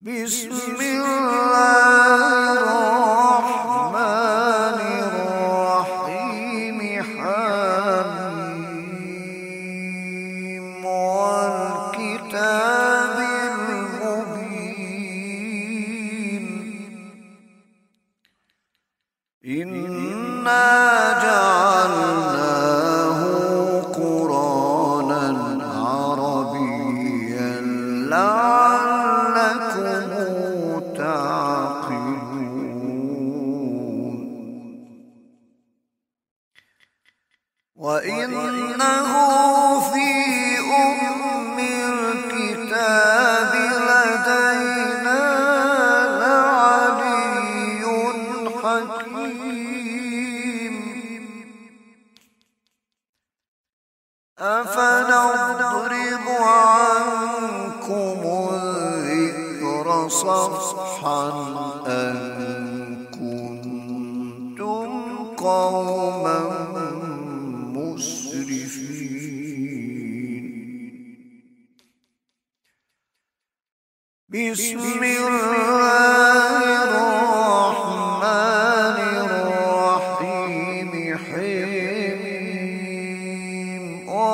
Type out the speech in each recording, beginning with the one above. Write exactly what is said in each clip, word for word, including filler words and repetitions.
بسم الله الرحمن الرحيم حميم والكتاب المبين إنا جعلناه قرآنا عربيا لعلكم تعقلون وإنه في أم الكتاب لدينا لعلي حكيم أفنضرب عنكم الذكر صفحا أن كنتم قوما مسرفين بسم الله الرحمن الرحيم حميم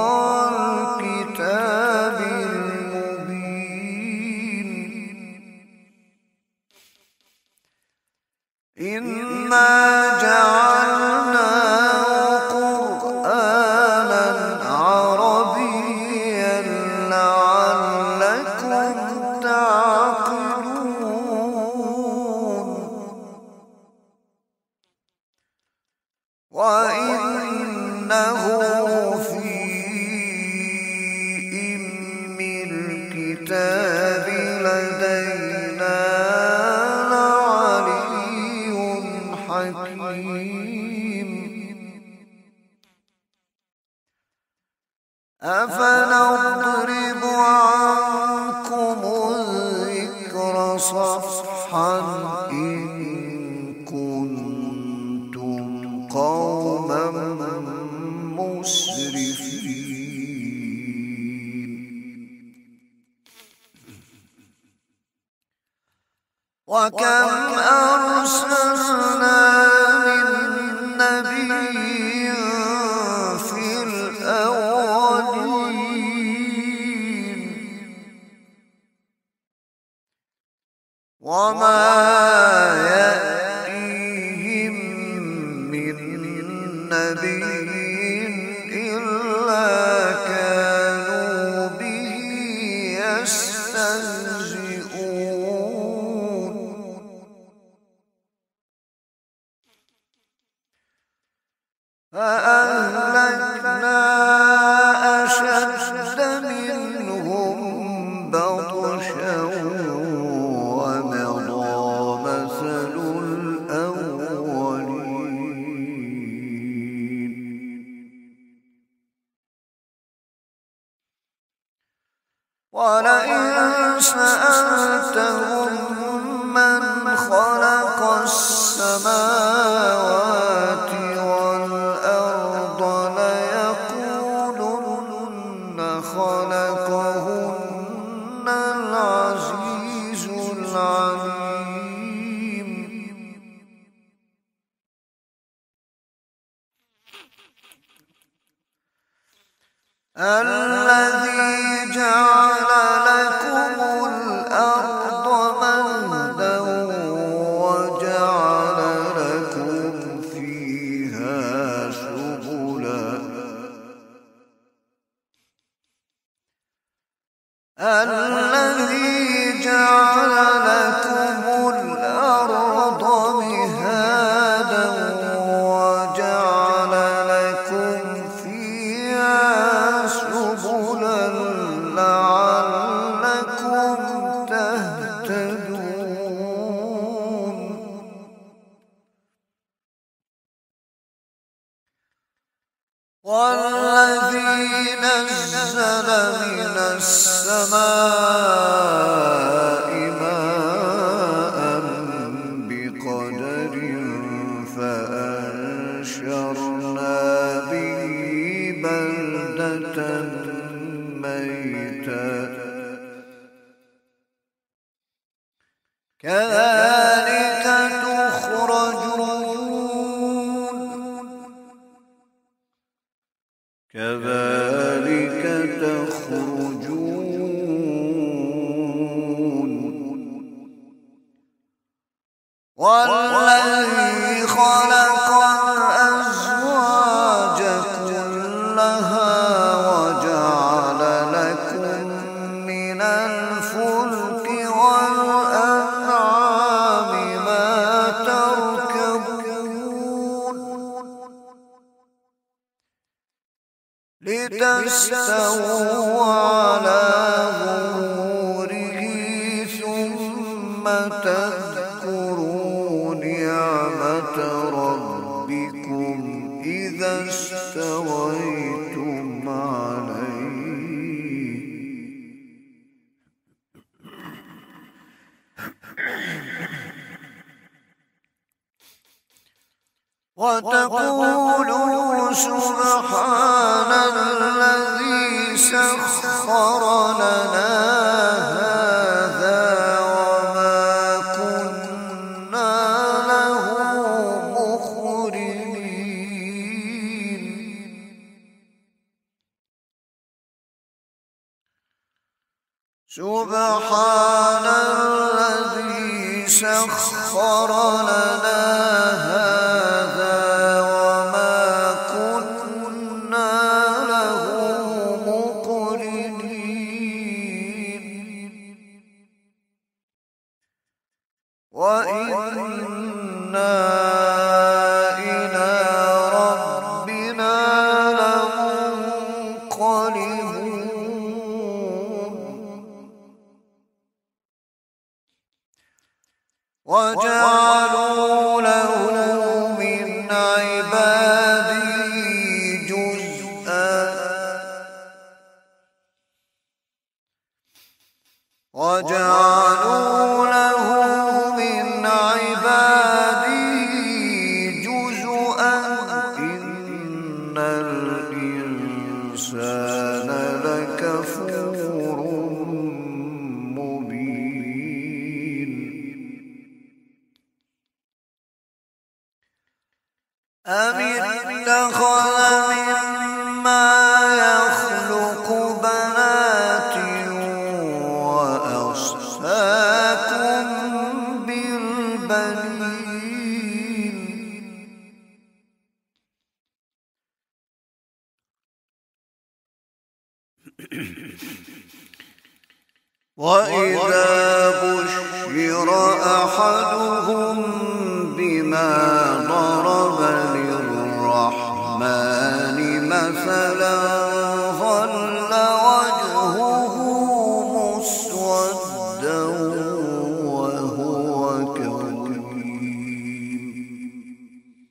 والكتاب المبين إنا جعلناه قرآنا عربيا لعلكم تعقلون وإنه في أم الكتاب لدينا لعلي حكيم أفنضرب عنكم الذكر صفحا إن كنتم قوما مسرفين وكم أرسلنا من نبي في الأولين وما يأتيهم من نبي إلا كانوا به يستهزئون فأهلكنا أشد منهم بطشا ومضى مثل الأولين ولئن سألتهم من خلق السماوات والأرض ليقولن خلقهن العزيز العليم الذي جعل لكم الأرض مهدا وجعل لكم فيها سبلا الذي جعل لكم الأرض مهادا وجعل لكم فيها سبلا لعلكم تهتدون والذي نزل من السماء ماء بقدر فأنشرنا به بلدة ميتا كذلك تخرجون كذلك تخرجون والذي خلق الأزواج كلها وجعل لكم من الفلك والأنعام ما تركبون لتستووا على ظهوره ثم تذكروا نعمة ربكم إذا استويتم عليه وتقولوا سبحان الذي سخر لنا هذا وما كنا له مقرنين سبحان الذي سخر لنا هذا وما كنا له مقرنين وإنا إلى ربنا لمنقلبون وجعلوا له من عباده جزءا وجعلوا له من عباده جزءا إن الإنسان لكفور مبين أم اتخذ مما يخلق بنات وأصفاكم بالبنين وإذا بشر أحدهم بما ضرب للرحمن مثلا ظل وجهه مسودا وهو كظيم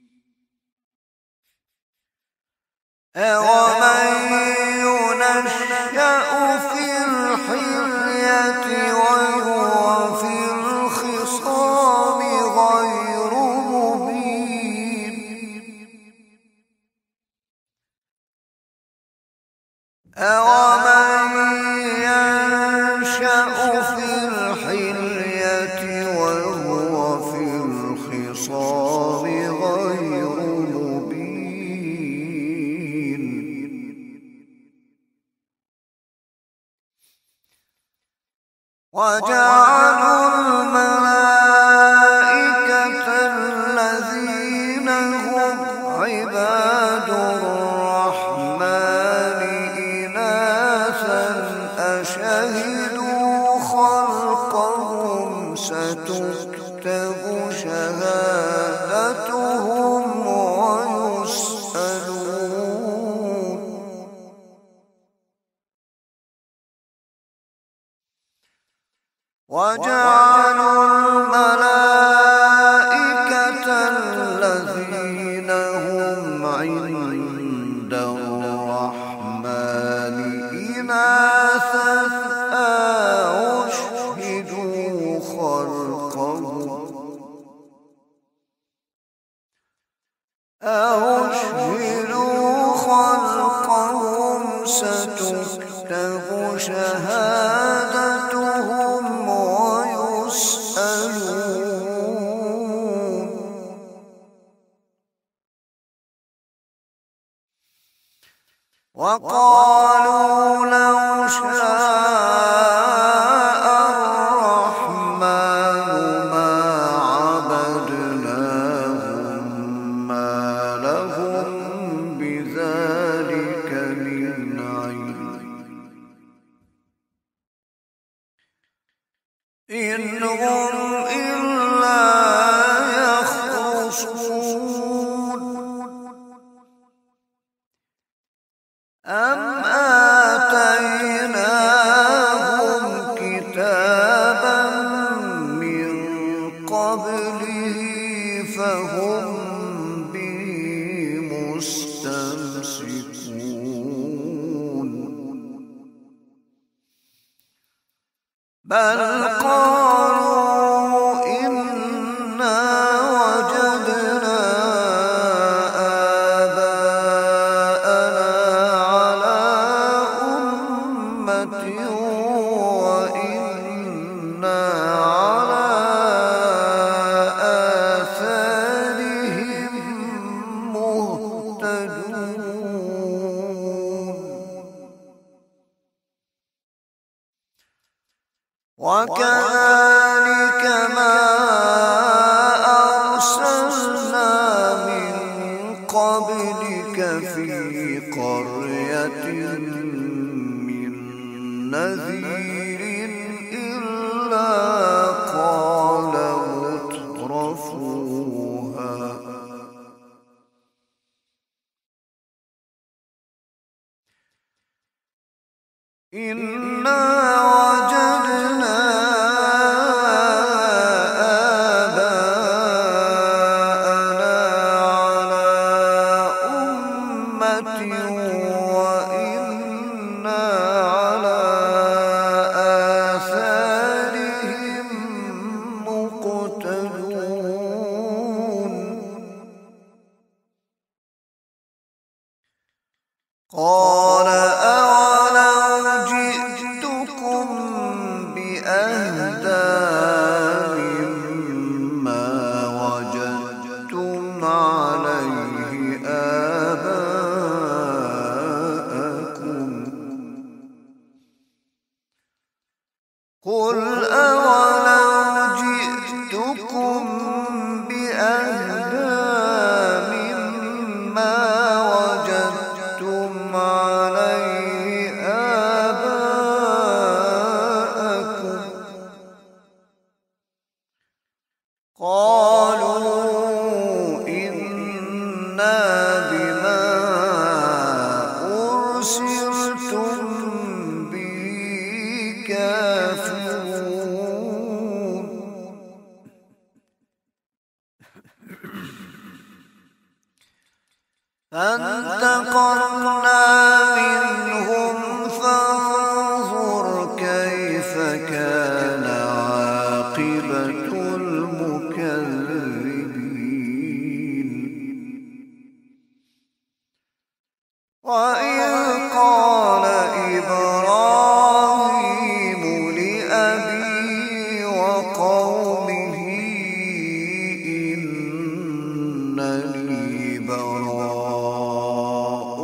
أومن ينشأ في الحلية وهو في الخصام غير مبين أومن ينشأ في الحلية وهو في الخصام غير مبين وجعلوا الملائكة الذين هم عباد الرحمن إناثا أشهدوا خلقهم ستكتب شهادتهم ويسألون وجعلوا الملائكة الذين هم عند الرحمن إناثا أشهدوا خلقهم أشهدوا خلقهم ستكتب شهادتهم ويسألون وقالوا لو شاء الرحمن ما عبدناهم ما لهم بذلك من علم إن هم إلا يخرصون أم آتيناهم كتابا من قبله فهم به مستمسكون بل قالوا إنا وجدنا آباءنا على أمة وإنا على آثارهم مهتدون وكذلك ما أرسلنا من قبلك في قرية من نذير إلا قال مترفوها إنا وجدنا آباءنا على أمة وإنا على آثارهم مقتدون قال أولو جئتكم بأهدى مما وجدتم عليه آباءكم قل أولو جئتكم بأهدى مما وجدتم عليه آباءكم قالوا إنا بما أرسلتم به كافرون فانتقمنا منهم فانظر كيف كان عاقبة المكذبين وإذ قال إبراهيم لأبيه وقومه إنني براء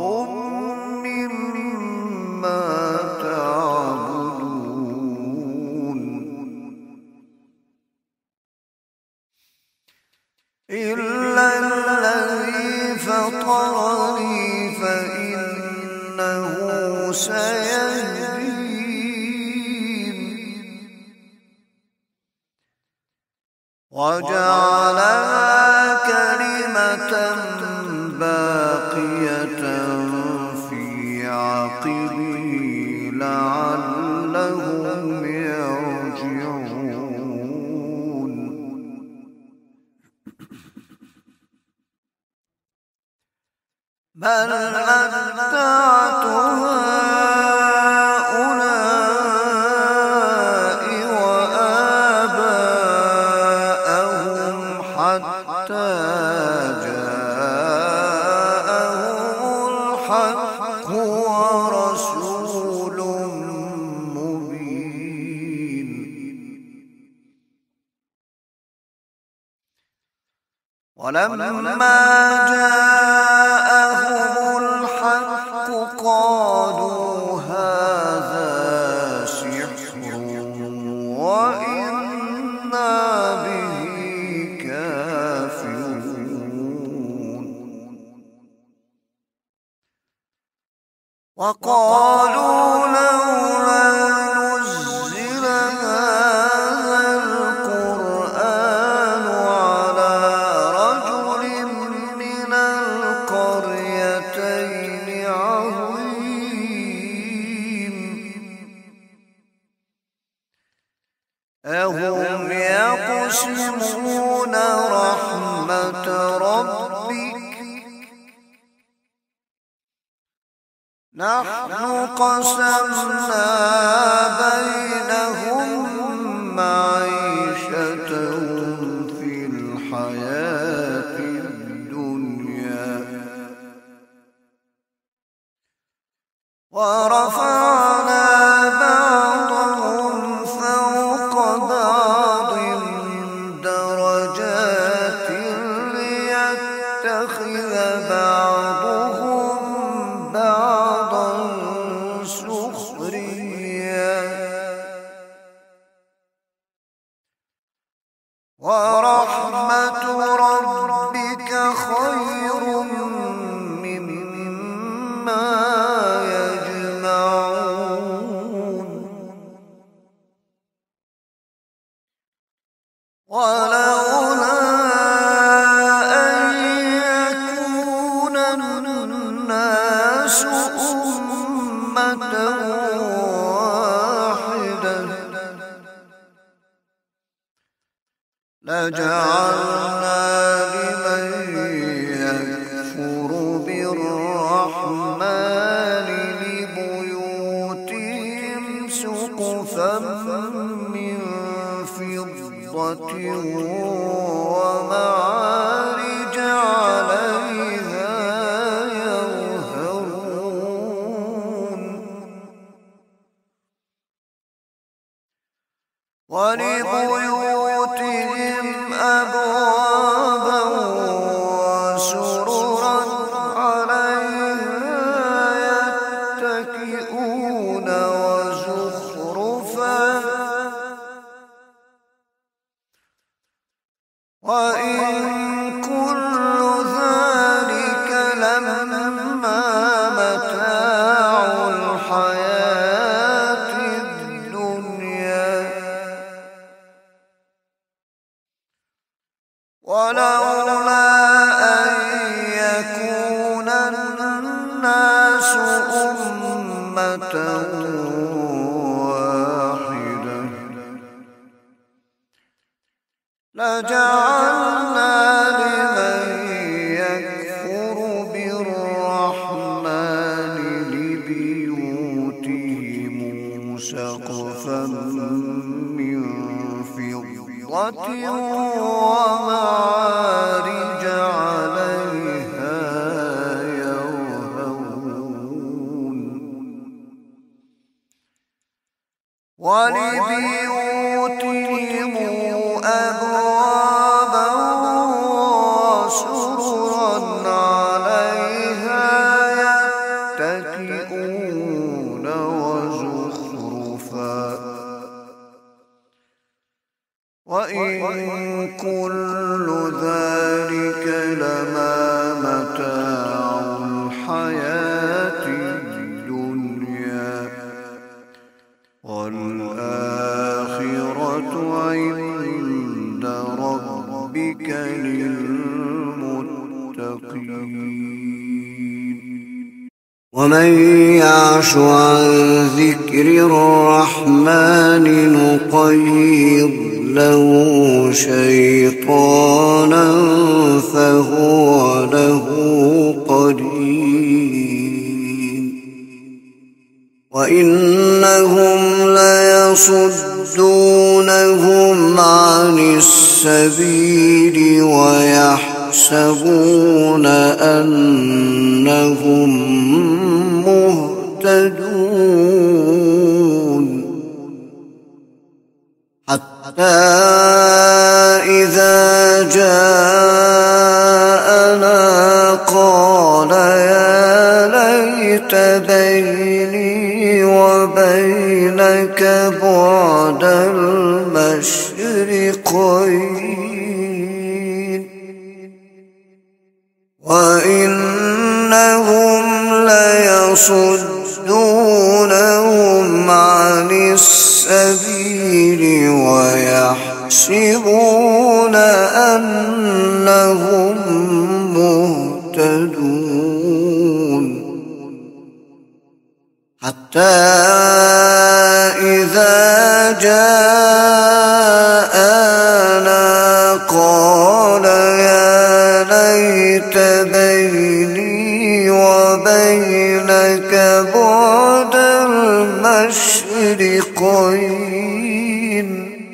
مما تعبدون إلا الذي فطرني فإنه سيهدين وجعلها كلمة باقية في عقبه لعلهم يرجعون بل متعت هؤلاء وآباءهم حتى جاءهم الحق ورسول مبين ولما جاءهم الحق قالوا به كافرون وقالوا لولا نزل هذا القرآن على رجل من القريتين عظيم أهم يقسمون رحمة ربك نحن قسمنا بينهم معيشتهم في الحياة الدنيا ورفعنا بعضهم فوق بعض درجات ليتخذ بعضهم بعضا سخريا ورحمة ربك خير مما يجمعون ولولا أن يكون الناس أمة واحدة لجعلنا لمن يكفر بالرحمن لبيوتهم سقفا من فضة ومعارج عليها يظهرون ولبيوتهم أبوابا وسررا عليها يتكئون وزخرفا وإن كل ذلك لما متاع الحياة الدنيا ولولا أن يكون الناس أمة واحدة لجعلنا لمن يكفر بالرحمن لبيوتهم سقفا من فضة ومعارج عليها يظهرون ولبيوتهم أبوابا وسررا عليها يتكئون وزخرفا وإن كل ذلك لما متاع الحياة الدنيا والآخرة عند ربك للمتقين ومن يعش عن ذكر الرحمن نقيض له شيطانا فهو له قرين وإنهم ليصدونهم عن السبيل ويحسبون أنهم مهتدون حتى إذا جاءنا قال يا ليت بيني وبينك بعد المشرقين المشرقين وإنهم ليصدونهم عن السبيل ويحسبون أنهم مهتدون حتى إذا جاءنا قال يا ليت بيني وبينك بعد المشرقين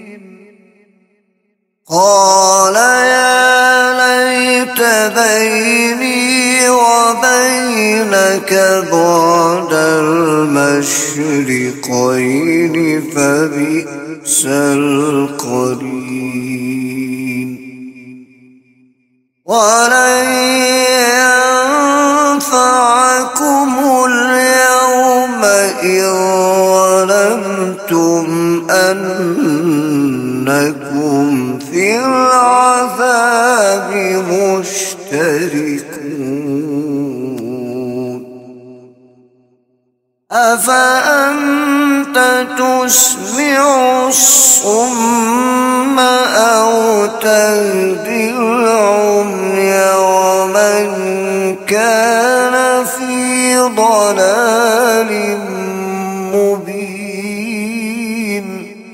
قال يا ليت بيني وبينك بعد المشرقين فبئس القرين ولن ينفعكم اليوم إذ ظلمتم أنكم في العذاب مشتركون أفأنت تسمع الصم أو تهدي العمي ومن كان في ضلال مبين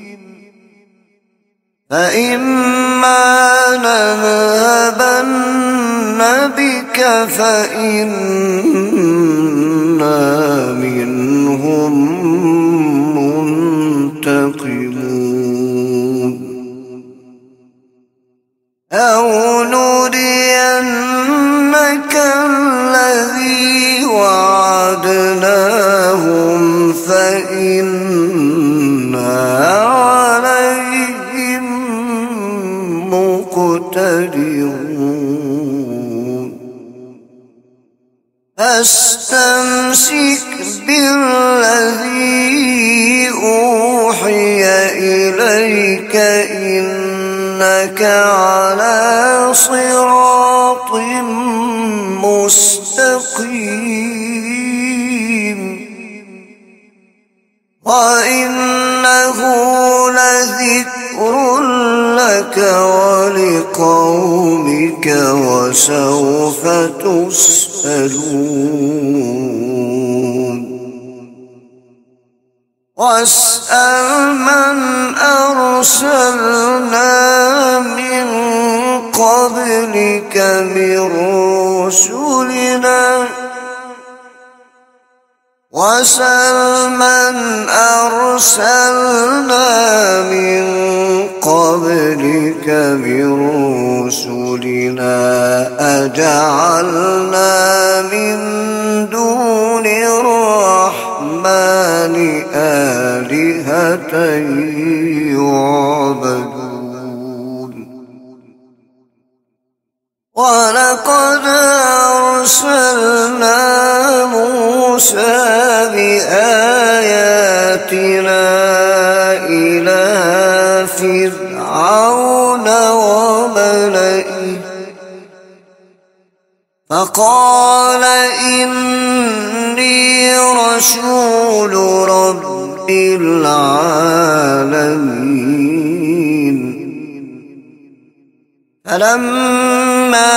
فإما نذهبن بك فإنا منهم منتقمون أو نرينك الذي وعدناهم فإنا عليهم مقتدرون فاستمسك بالذي أوحي إليك إنك على صراط مستقيم وإنه لذكر لك ولقومك وسوف تسألون واسأل من أرسلنا من قبلك من رسلنا واسأل من أرسلنا من قبلك من رسلنا أجعلنا من دون الرحمن آلهة يعبدون ولقد أرسلنا موسى بآياتنا إلى فرعون وملئه فقال إني رسول رب العالمين فلما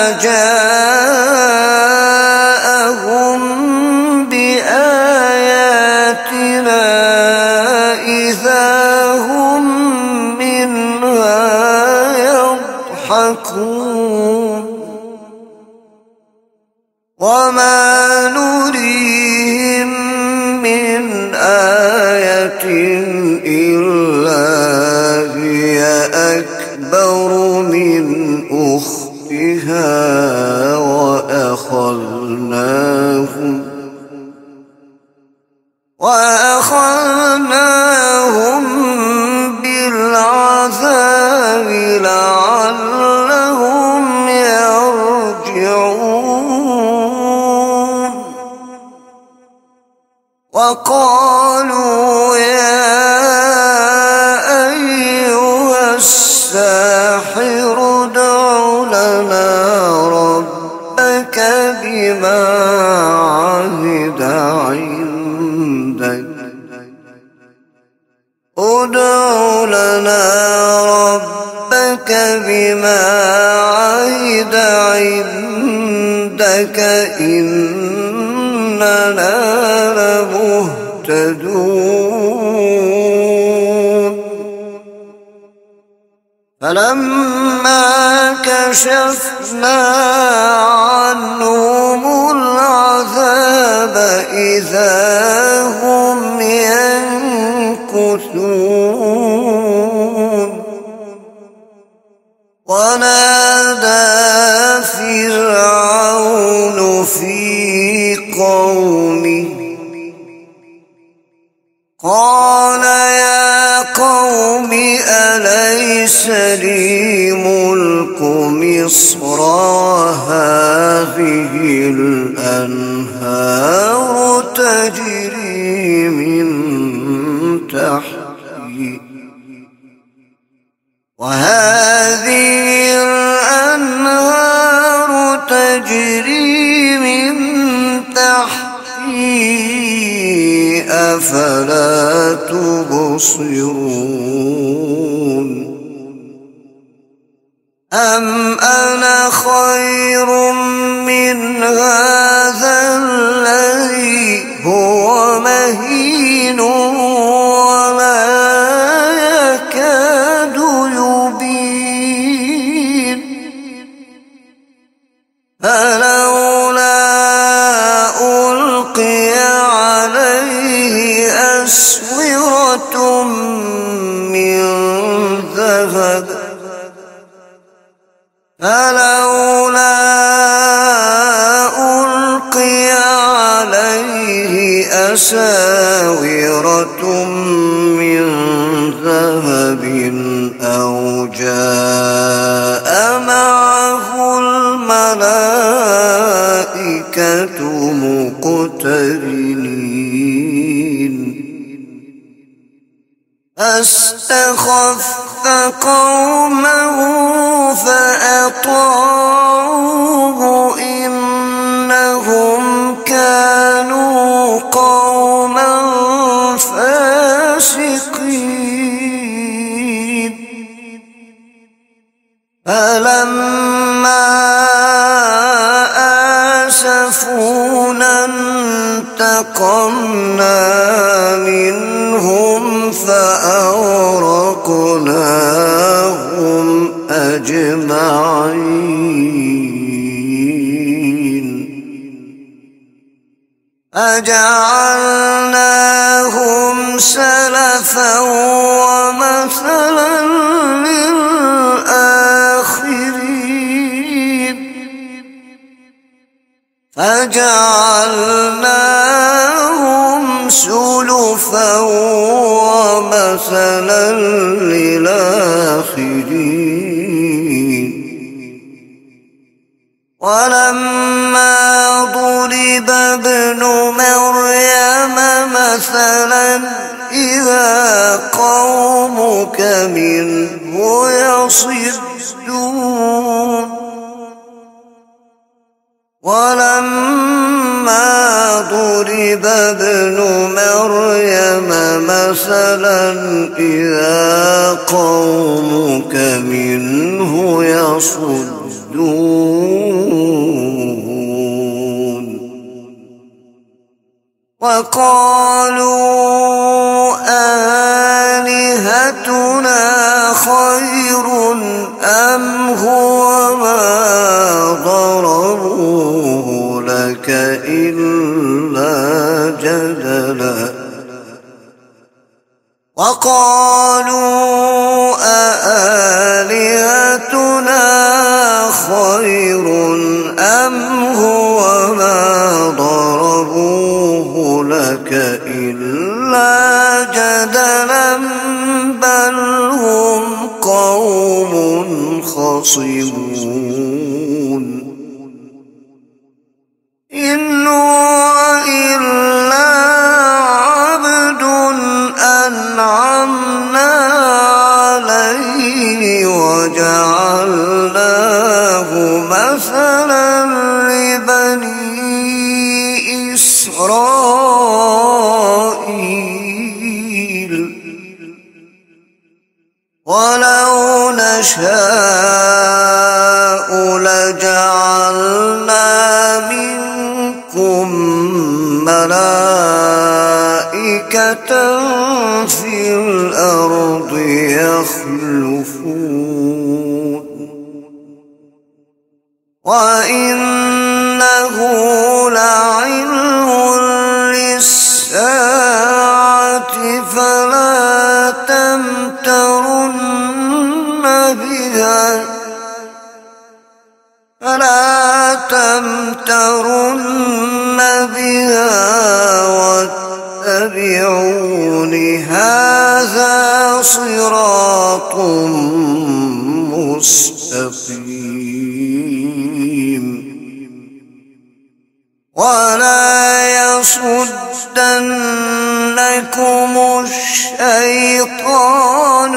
جاءهم بآياتنا إذا هم منها يضحكون وما نريهم من آية إلا هي أكبر من أختها وأخذناهم وأخذناهم بالعذاب لعلهم يرجعون وقالوا يا أيها الساحر ادع لنا ربك بما عهد عندك ادع لنا ربك بما عهد عندك إننا لمهتدون فلما كشفنا عنهم العذاب إذا هم ينكثون ونادى فرعون في قومه قال يا قوم أليس لي ملك مصر وهذه الأنهار تجري من تحتي وهذه الأنهار تجري من تحتي أفلا تبصرون أم أنا خير من هذا الذي هو مهين ولا يكاد يبين فلولا ألقي عليه أسورة من ذهب فلولا ألقي عليه أساورة من ذهب أو جاء معه الملائكة مقترنين فاستخف قومه فأطاعوه إنهم كانوا قوما فاسقين فلما آسفونا انتقمنا منهم فأغرقناهم أجمعين فجعلناهم سلفا ومثلا للآخرين فجعلناهم سلفا ومثلا للآخرين ولما ضرب ابن مريم مثلا إذا قومك منه يصدون ولما ضرب ابن مريم مثلا إذا قومك منه يصدون وقالوا آلهتنا خير أم هو ما ضربوه لك إلا جدلا وقالوا أآلهتنا خير أم هو ما ضربوه لك إلا جدلا بل هم قوم خصمون إن هو إلا عبد أنعمنا عليه وجعلناه مثلا لبني إسرائيل ولو نشاء لجعلنا منكم ملائكة في الأرض يخلفون وإنه لعلم للساعة فلا تمترن بها فلا تمترن بها واتبعون هذا صراط مستقيم ولا يصدنكم الشيطان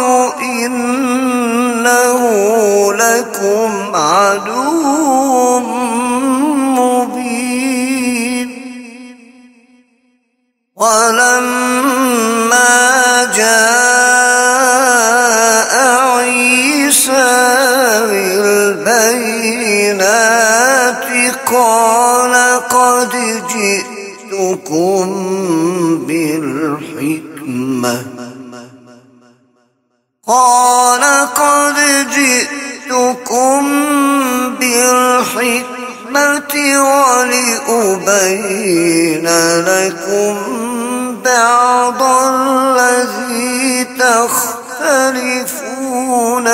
إنه لكم عدو مبين ولما جاء عيسى بالبينات قال قد جئتكم بالحكمة قال قد جئتكم بالحكمة ولأبين لكم بعض الذي تختلفون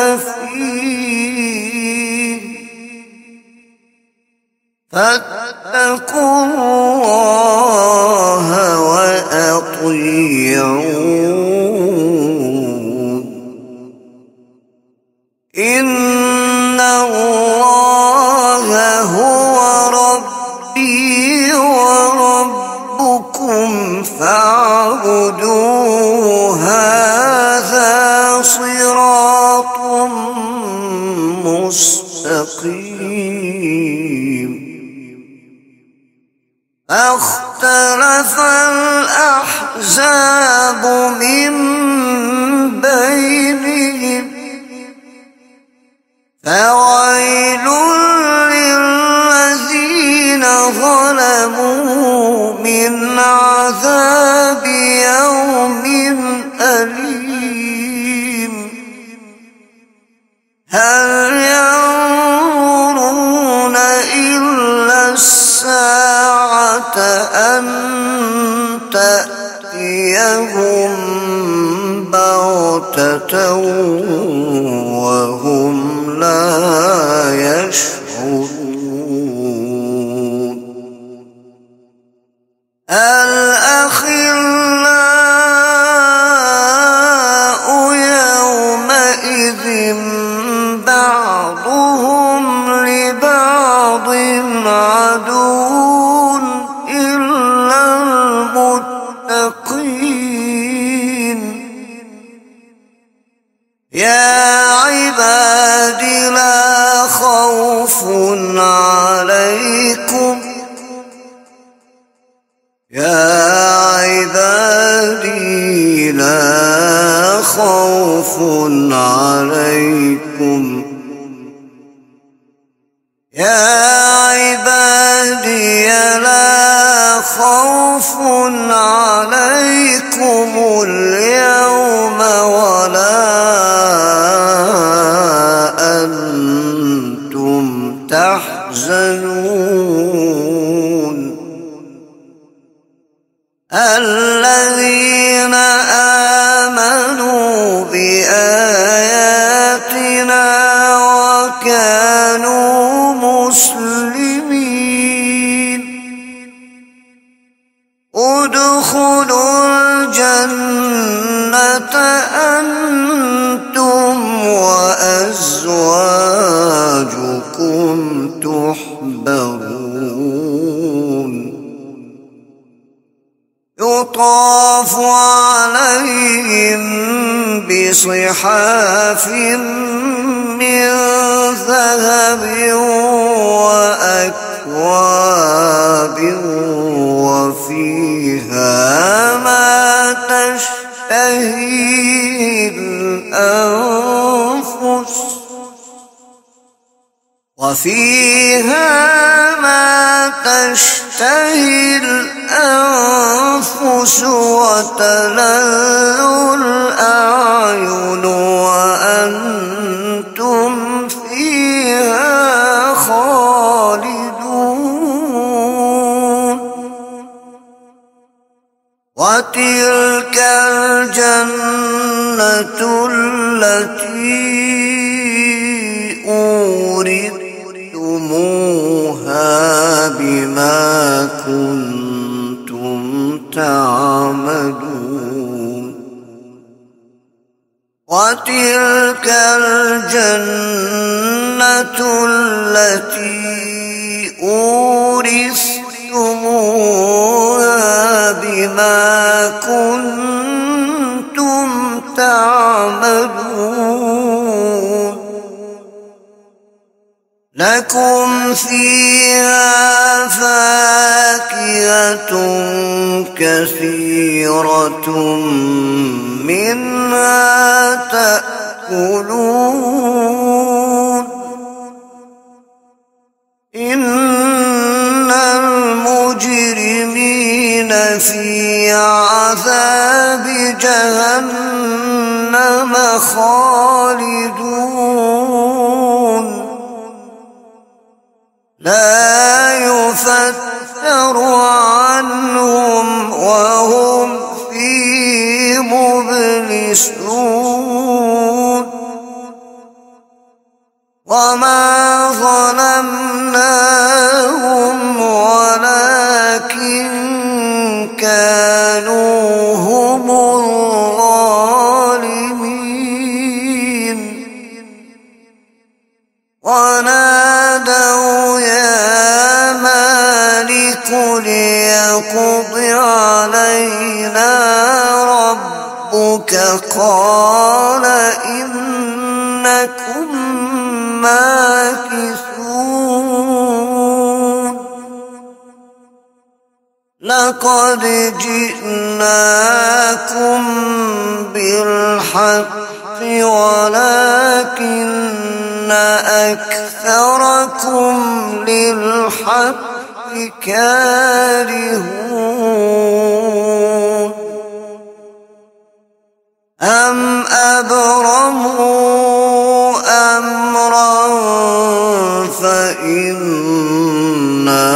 فيه فاتقوا الله وأطيعون إن الله هو ربي وربكم فاعبدوه هذا صراط مستقيم فاختلف الأحزاب من بينهم فويل للذين ظلموا من عذاب يوم أليم هل ينظرون إلا الساعة أن تأتيهم بغتة وهم لا يشعرون الأخلاء يومئذ بعضهم لبعض عدو إلا المتقين يا عباد لا خوف عليكم يا عبادي لا خوف عليكم يا عبادي لا خوف عليكم اليوم ولا أنتم تحزنون الذين آمنوا بآياتنا وكانوا مسلمين ادخلوا الجنة أنتم وأزواجكم تحبرون يطاف عليهم بصحاف وأكواب وفيها ما تشتهي الأنفس وفيها ما تشتهي الأنفس وتلذ الأعين وأنتم فيها خالدون وتلك الجنة التي أورثتموها بما كنتم تعملون وتلك الجنة التي أورثتموها بما كنتم تعملون لكم فيها فاكهة كثيرة منها تأكلون إن المجرمين في عذاب جهنم خالدون لا يفتر عنهم وهم فيه مبلسون وما ظلمناهم ولكن كانوا هم الظالمين ونادوا يا مالك ليقض علينا ربك قال إنكم ماكثون لقد جئناكم بالحق ولكن أكثركم للحق كارهون أم أبرموا أمرا فإنا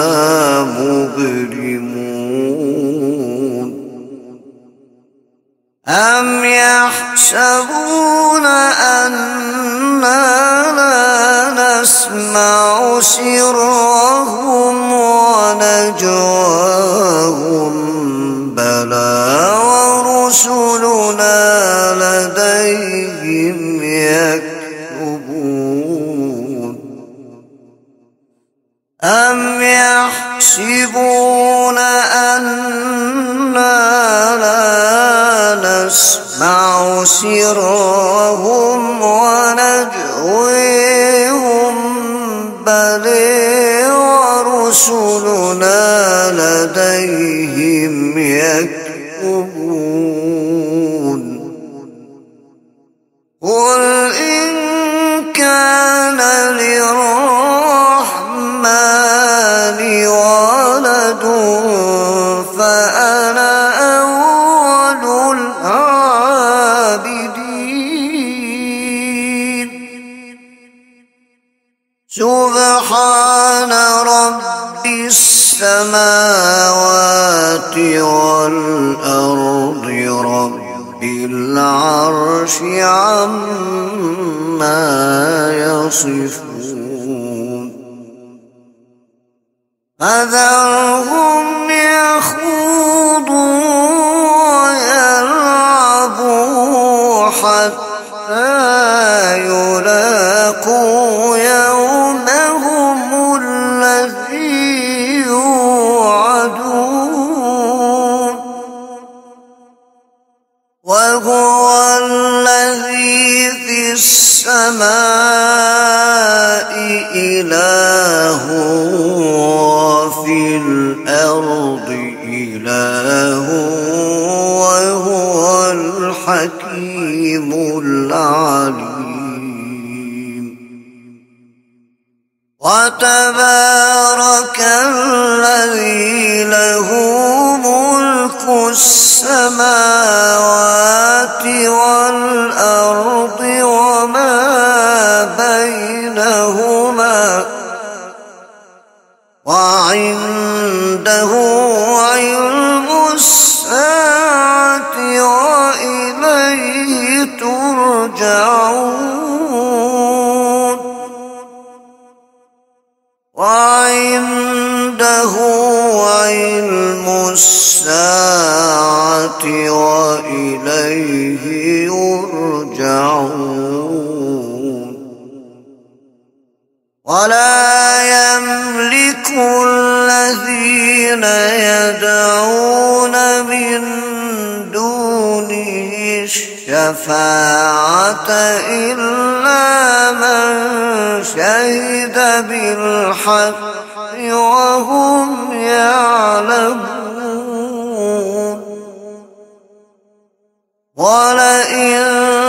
مبرمون أم يحسبون أنا لا نسمع سرهم ونجواهم بلى ورسلنا لديهم يكتبون أم يحسبون أنا لا نسمع سرهم ونجويهم بلى ورسلنا لديهم يكتبون قل إن كان للرحمن ولد فأنا أول العابدين سبحان رب السماوات والأرض رب العرش عما يصفون فذرهم يخوضوا ويلعبوا حتى يلاقوا يومهم الذي يوعدون وهو الذي في السماء إله وفي الأرض إله وهو الحكيم العليم. وتبارك الذي له ملك السماوات والأرض وما بينهما وعنده علم الساعة وإليه ترجعون. وعنده علم الساعة وإليه يرجعون. ولا يملك الذين يدعون من دونه الشفاعة إلا من شهد بالحق وهم يعلمون. ولئن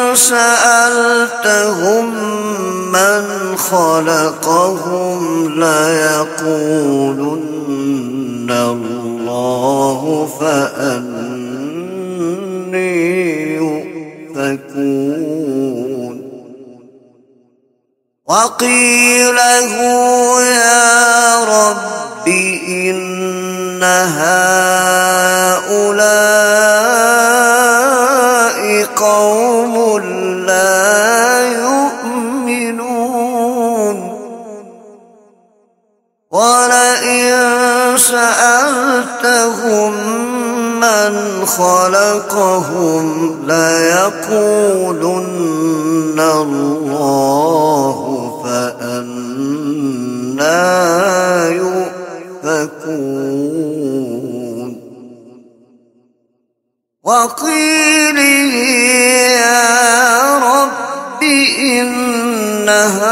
سألتهم من خلقهم ليقولن الله فأني يؤفكون. وقيله يا رب إن هؤلاء قوم لا يؤمنون. ولئن سألتهم من خلقهم ليقولن الله فأنى يؤفكون. وقيله يا رب إن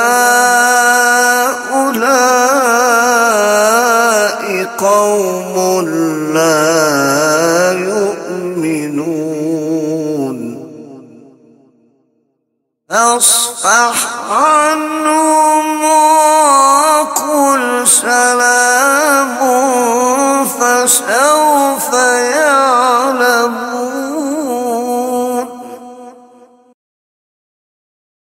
هؤلاء قوم لا يؤمنون. فاصفح عنهم وقل سلام فسوف يعلمون.